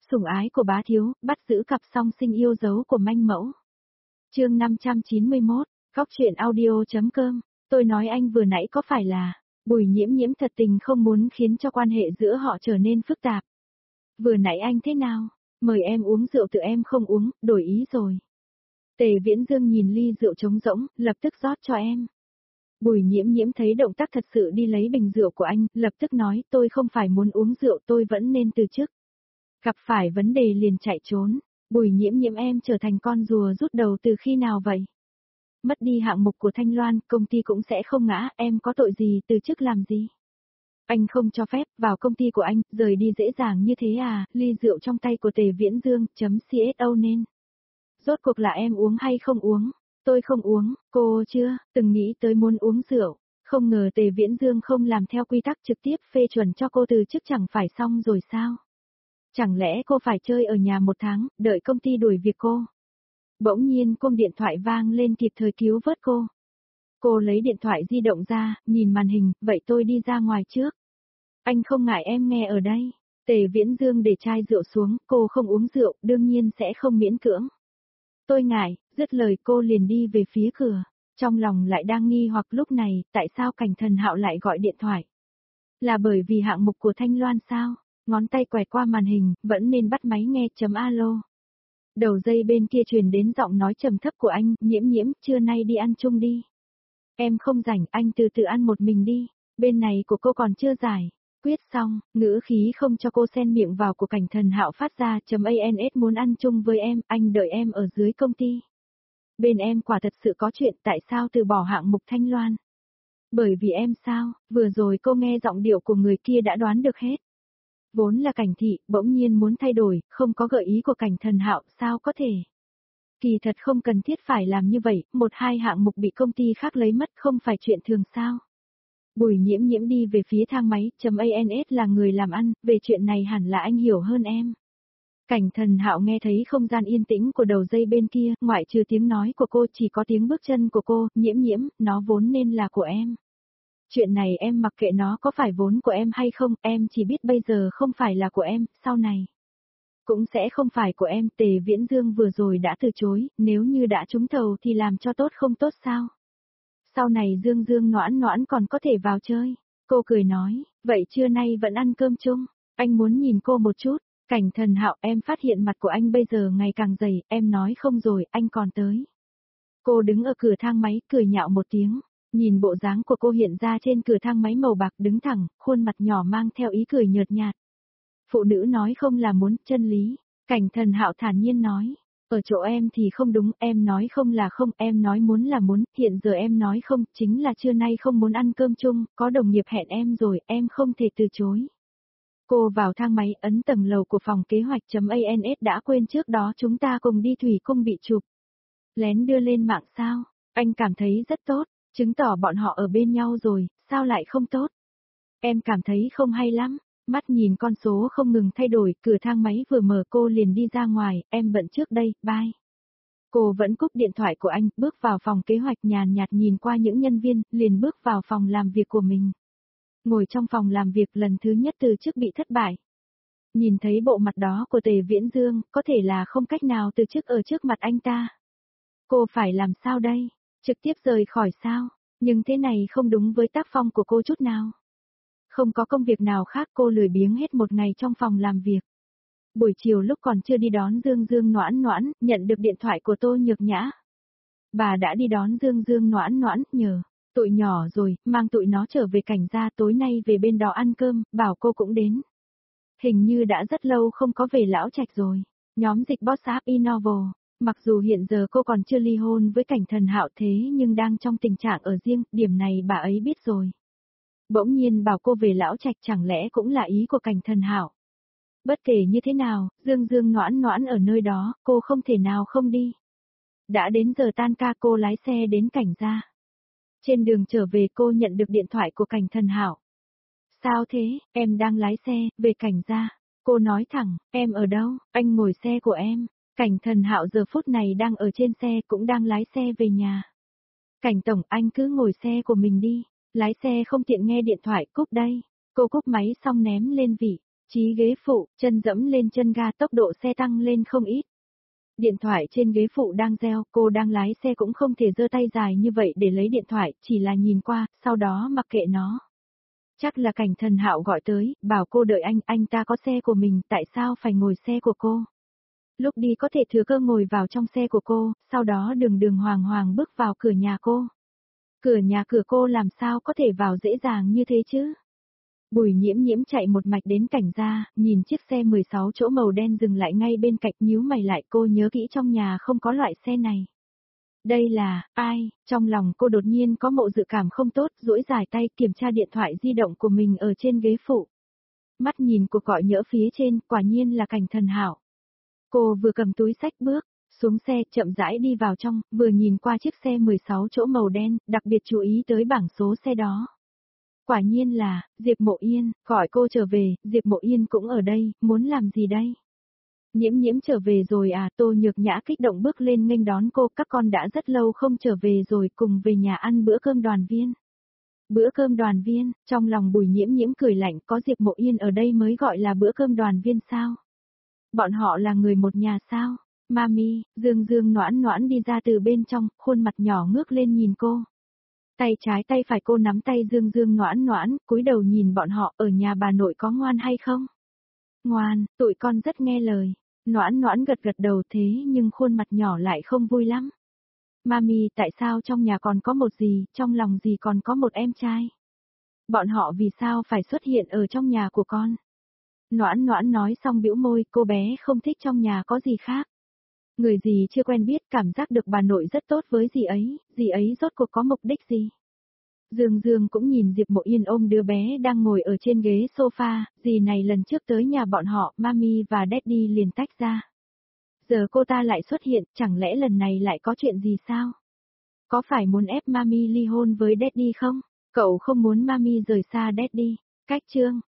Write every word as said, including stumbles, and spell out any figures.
Sủng ái của bá thiếu, bắt giữ cặp song sinh yêu dấu của manh mẫu. Chương năm trăm chín mươi mốt, Góc truyện audio.com, tôi nói anh vừa nãy có phải là, Bùi Nhiễm Nhiễm thật tình không muốn khiến cho quan hệ giữa họ trở nên phức tạp. Vừa nãy anh thế nào? Mời em uống rượu tự em không uống, đổi ý rồi. Tề Viễn Dương nhìn ly rượu trống rỗng, lập tức rót cho em. Bùi Nhiễm Nhiễm thấy động tác thật sự đi lấy bình rượu của anh, lập tức nói tôi không phải muốn uống rượu, tôi vẫn nên từ chức. Gặp phải vấn đề liền chạy trốn. Bùi Nhiễm Nhiễm, em trở thành con rùa rút đầu từ khi nào vậy? Mất đi hạng mục của Thanh Loan, công ty cũng sẽ không ngã, em có tội gì từ chức làm gì? Anh không cho phép vào công ty của anh, rời đi dễ dàng như thế à? Ly rượu trong tay của Tề Viễn Dương, chấm xô nên. Rốt cuộc là em uống hay không uống? Tôi không uống, cô chưa, từng nghĩ tới muốn uống rượu. Không ngờ Tề Viễn Dương không làm theo quy tắc, trực tiếp phê chuẩn cho cô từ chức chẳng phải xong rồi sao? Chẳng lẽ cô phải chơi ở nhà một tháng, đợi công ty đuổi việc cô? Bỗng nhiên chuông điện thoại vang lên kịp thời cứu vớt cô. Cô lấy điện thoại di động ra, nhìn màn hình, vậy tôi đi ra ngoài trước. Anh không ngại em nghe ở đây. Tề Viễn Dương để chai rượu xuống, cô không uống rượu, đương nhiên sẽ không miễn cưỡng. Tôi ngại, dứt lời cô liền đi về phía cửa. Trong lòng lại đang nghi hoặc lúc này, tại sao Cảnh Thần Hạo lại gọi điện thoại? Là bởi vì hạng mục của Thanh Loan sao? Ngón tay quẹt qua màn hình, vẫn nên bắt máy nghe chấm alo. Đầu dây bên kia truyền đến giọng nói trầm thấp của anh, Nhiễm Nhiễm, trưa nay đi ăn chung đi. Em không rảnh, anh từ từ ăn một mình đi, bên này của cô còn chưa giải. Quyết xong, ngữ khí không cho cô xen miệng vào của Cảnh Thần Hạo phát ra, chấm ans muốn ăn chung với em, anh đợi em ở dưới công ty. Bên em quả thật sự có chuyện, tại sao từ bỏ hạng mục Thanh Loan? Bởi vì em sao, vừa rồi cô nghe giọng điệu của người kia đã đoán được hết. Vốn là Cảnh Thị, bỗng nhiên muốn thay đổi, không có gợi ý của Cảnh Thần Hạo, sao có thể? Kỳ thật không cần thiết phải làm như vậy, một hai hạng mục bị công ty khác lấy mất không phải chuyện thường sao? Bùi Nhiễm Nhiễm đi về phía thang máy, chấm ans là người làm ăn, về chuyện này hẳn là anh hiểu hơn em. Cảnh Thần Hạo nghe thấy không gian yên tĩnh của đầu dây bên kia, ngoại trừ tiếng nói của cô chỉ có tiếng bước chân của cô, Nhiễm Nhiễm, nó vốn nên là của em. Chuyện này em mặc kệ nó có phải vốn của em hay không, em chỉ biết bây giờ không phải là của em, sau này cũng sẽ không phải của em. Tề Viễn Dương vừa rồi đã từ chối, nếu như đã trúng thầu thì làm cho tốt không tốt sao? Sau này Dương Dương Noãn Noãn còn có thể vào chơi. Cô cười nói, vậy trưa nay vẫn ăn cơm chung, anh muốn nhìn cô một chút. Cảnh Thần Hạo, em phát hiện mặt của anh bây giờ ngày càng dày, em nói không rồi, anh còn tới. Cô đứng ở cửa thang máy, cười nhạo một tiếng. Nhìn bộ dáng của cô hiện ra trên cửa thang máy màu bạc đứng thẳng, khuôn mặt nhỏ mang theo ý cười nhợt nhạt. Phụ nữ nói không là muốn, chân lý. Cảnh Thần Hạo thản nhiên nói. Ở chỗ em thì không đúng, em nói không là không, em nói muốn là muốn, hiện giờ em nói không, chính là trưa nay không muốn ăn cơm chung, có đồng nghiệp hẹn em rồi, em không thể từ chối. Cô vào thang máy, ấn tầng lầu của phòng kế hoạch chấm ans đã quên trước đó chúng ta cùng đi thủy cung bị chụp. Lén đưa lên mạng sao, anh cảm thấy rất tốt. Chứng tỏ bọn họ ở bên nhau rồi, sao lại không tốt? Em cảm thấy không hay lắm, mắt nhìn con số không ngừng thay đổi, cửa thang máy vừa mở cô liền đi ra ngoài, em bận trước đây, bye. Cô vẫn cúp điện thoại của anh, bước vào phòng kế hoạch nhàn nhạt nhìn qua những nhân viên, liền bước vào phòng làm việc của mình. Ngồi trong phòng làm việc lần thứ nhất từ chức bị thất bại. Nhìn thấy bộ mặt đó của Tề Viễn Dương, có thể là không cách nào từ chức ở trước mặt anh ta. Cô phải làm sao đây? Trực tiếp rời khỏi sao? Nhưng thế này không đúng với tác phong của cô chút nào. Không có công việc nào khác, cô lười biếng hết một ngày trong phòng làm việc. Buổi chiều lúc còn chưa đi đón Dương Dương Noãn Noãn, nhận được điện thoại của Tô Nhược Nhã. Bà đã đi đón Dương Dương Noãn Noãn, nhờ, tụi nhỏ rồi, mang tụi nó trở về Cảnh gia, tối nay về bên đó ăn cơm, bảo cô cũng đến. Hình như đã rất lâu không có về Lão Trạch rồi. Nhóm dịch WhatsApp eNovel. Mặc dù hiện giờ cô còn chưa ly hôn với Cảnh Thần Hạo thế nhưng đang trong tình trạng ở riêng, điểm này bà ấy biết rồi. Bỗng nhiên bảo cô về Lão Trạch chẳng lẽ cũng là ý của Cảnh Thần Hạo. Bất kể như thế nào, Dương Dương Noãn Noãn ở nơi đó, cô không thể nào không đi. Đã đến giờ tan ca, cô lái xe đến Cảnh gia. Trên đường trở về cô nhận được điện thoại của Cảnh Thần Hạo. Sao thế, em đang lái xe, về Cảnh gia. Cô nói thẳng, em ở đâu, anh ngồi xe của em. Cảnh Thần Hạo giờ phút này đang ở trên xe, cũng đang lái xe về nhà. Cảnh tổng, anh cứ ngồi xe của mình đi, lái xe không tiện nghe điện thoại, cúp đây. Cô cúp máy xong ném lên vị. Chí ghế phụ, chân dẫm lên chân ga, tốc độ xe tăng lên không ít. Điện thoại trên ghế phụ đang reo, cô đang lái xe cũng không thể giơ tay dài như vậy để lấy điện thoại, chỉ là nhìn qua, sau đó mặc kệ nó. Chắc là Cảnh Thần Hạo gọi tới, bảo cô đợi anh, anh ta có xe của mình, tại sao phải ngồi xe của cô? Lúc đi có thể thừa cơ ngồi vào trong xe của cô, sau đó đường đường hoàng hoàng bước vào cửa nhà cô. Cửa nhà cửa cô làm sao có thể vào dễ dàng như thế chứ? Bùi Nhiễm Nhiễm chạy một mạch đến Cảnh gia, nhìn chiếc xe mười sáu chỗ màu đen dừng lại ngay bên cạnh, nhíu mày lại, cô nhớ kỹ trong nhà không có loại xe này. Đây là, ai? Trong lòng cô đột nhiên có mộ dự cảm không tốt, duỗi dài tay kiểm tra điện thoại di động của mình ở trên ghế phụ. Mắt nhìn cuộc gọi nhỡ phía trên, quả nhiên là Cảnh Thần Hạo. Cô vừa cầm túi xách bước xuống xe, chậm rãi đi vào trong, vừa nhìn qua chiếc xe mười sáu chỗ màu đen, đặc biệt chú ý tới bảng số xe đó. Quả nhiên là, Diệp Mộ Yên, gọi cô trở về, Diệp Mộ Yên cũng ở đây, muốn làm gì đây? Nhiễm Nhiễm trở về rồi à? Tô Nhược Nhã kích động bước lên nghênh đón cô, các con đã rất lâu không trở về rồi, cùng về nhà ăn bữa cơm đoàn viên. Bữa cơm đoàn viên, trong lòng Bùi Nhiễm Nhiễm cười lạnh, có Diệp Mộ Yên ở đây mới gọi là bữa cơm đoàn viên sao? Bọn họ là người một nhà sao? Mami, Dương Dương Noãn Noãn đi ra từ bên trong, khuôn mặt nhỏ ngước lên nhìn cô. Tay trái tay phải cô nắm tay Dương Dương Noãn Noãn, cúi đầu nhìn bọn họ, ở nhà bà nội có ngoan hay không? Ngoan, tụi con rất nghe lời. Noãn Noãn gật gật đầu, thế nhưng khuôn mặt nhỏ lại không vui lắm. Mami, tại sao trong nhà còn có một dì, trong lòng dì còn có một em trai? Bọn họ vì sao phải xuất hiện ở trong nhà của con? Noãn Noãn nói xong bĩu môi, cô bé không thích trong nhà có gì khác. Người dì chưa quen biết, cảm giác được bà nội rất tốt với dì ấy, dì ấy rốt cuộc có mục đích gì? Dương Dương cũng nhìn Diệp Mộ Yên ôm đứa bé đang ngồi ở trên ghế sofa, dì này lần trước tới nhà bọn họ, Mami và Daddy liền tách ra. Giờ cô ta lại xuất hiện, chẳng lẽ lần này lại có chuyện gì sao? Có phải muốn ép Mami ly hôn với Daddy không? Cậu không muốn Mami rời xa Daddy. Cách chương,